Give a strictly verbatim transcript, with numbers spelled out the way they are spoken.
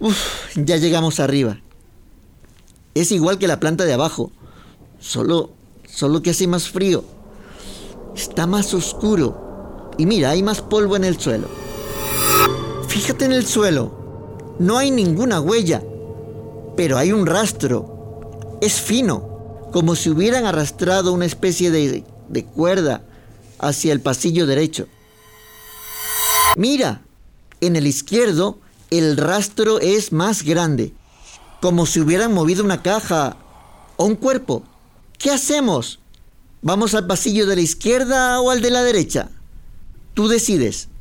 Uf, ya llegamos arriba. Es igual que la planta de abajo, solo, solo que hace más frío. Está más oscuro. Y mira, hay más polvo en el suelo. Fíjate en el suelo. No hay ninguna huella, pero hay un rastro. Es fino, como si hubieran arrastrado una especie de, de cuerda hacia el pasillo derecho. Mira, en el izquierdo el rastro es más grande, como si hubieran movido una caja o un cuerpo. ¿Qué hacemos? ¿Vamos al pasillo de la izquierda o al de la derecha? Tú decides.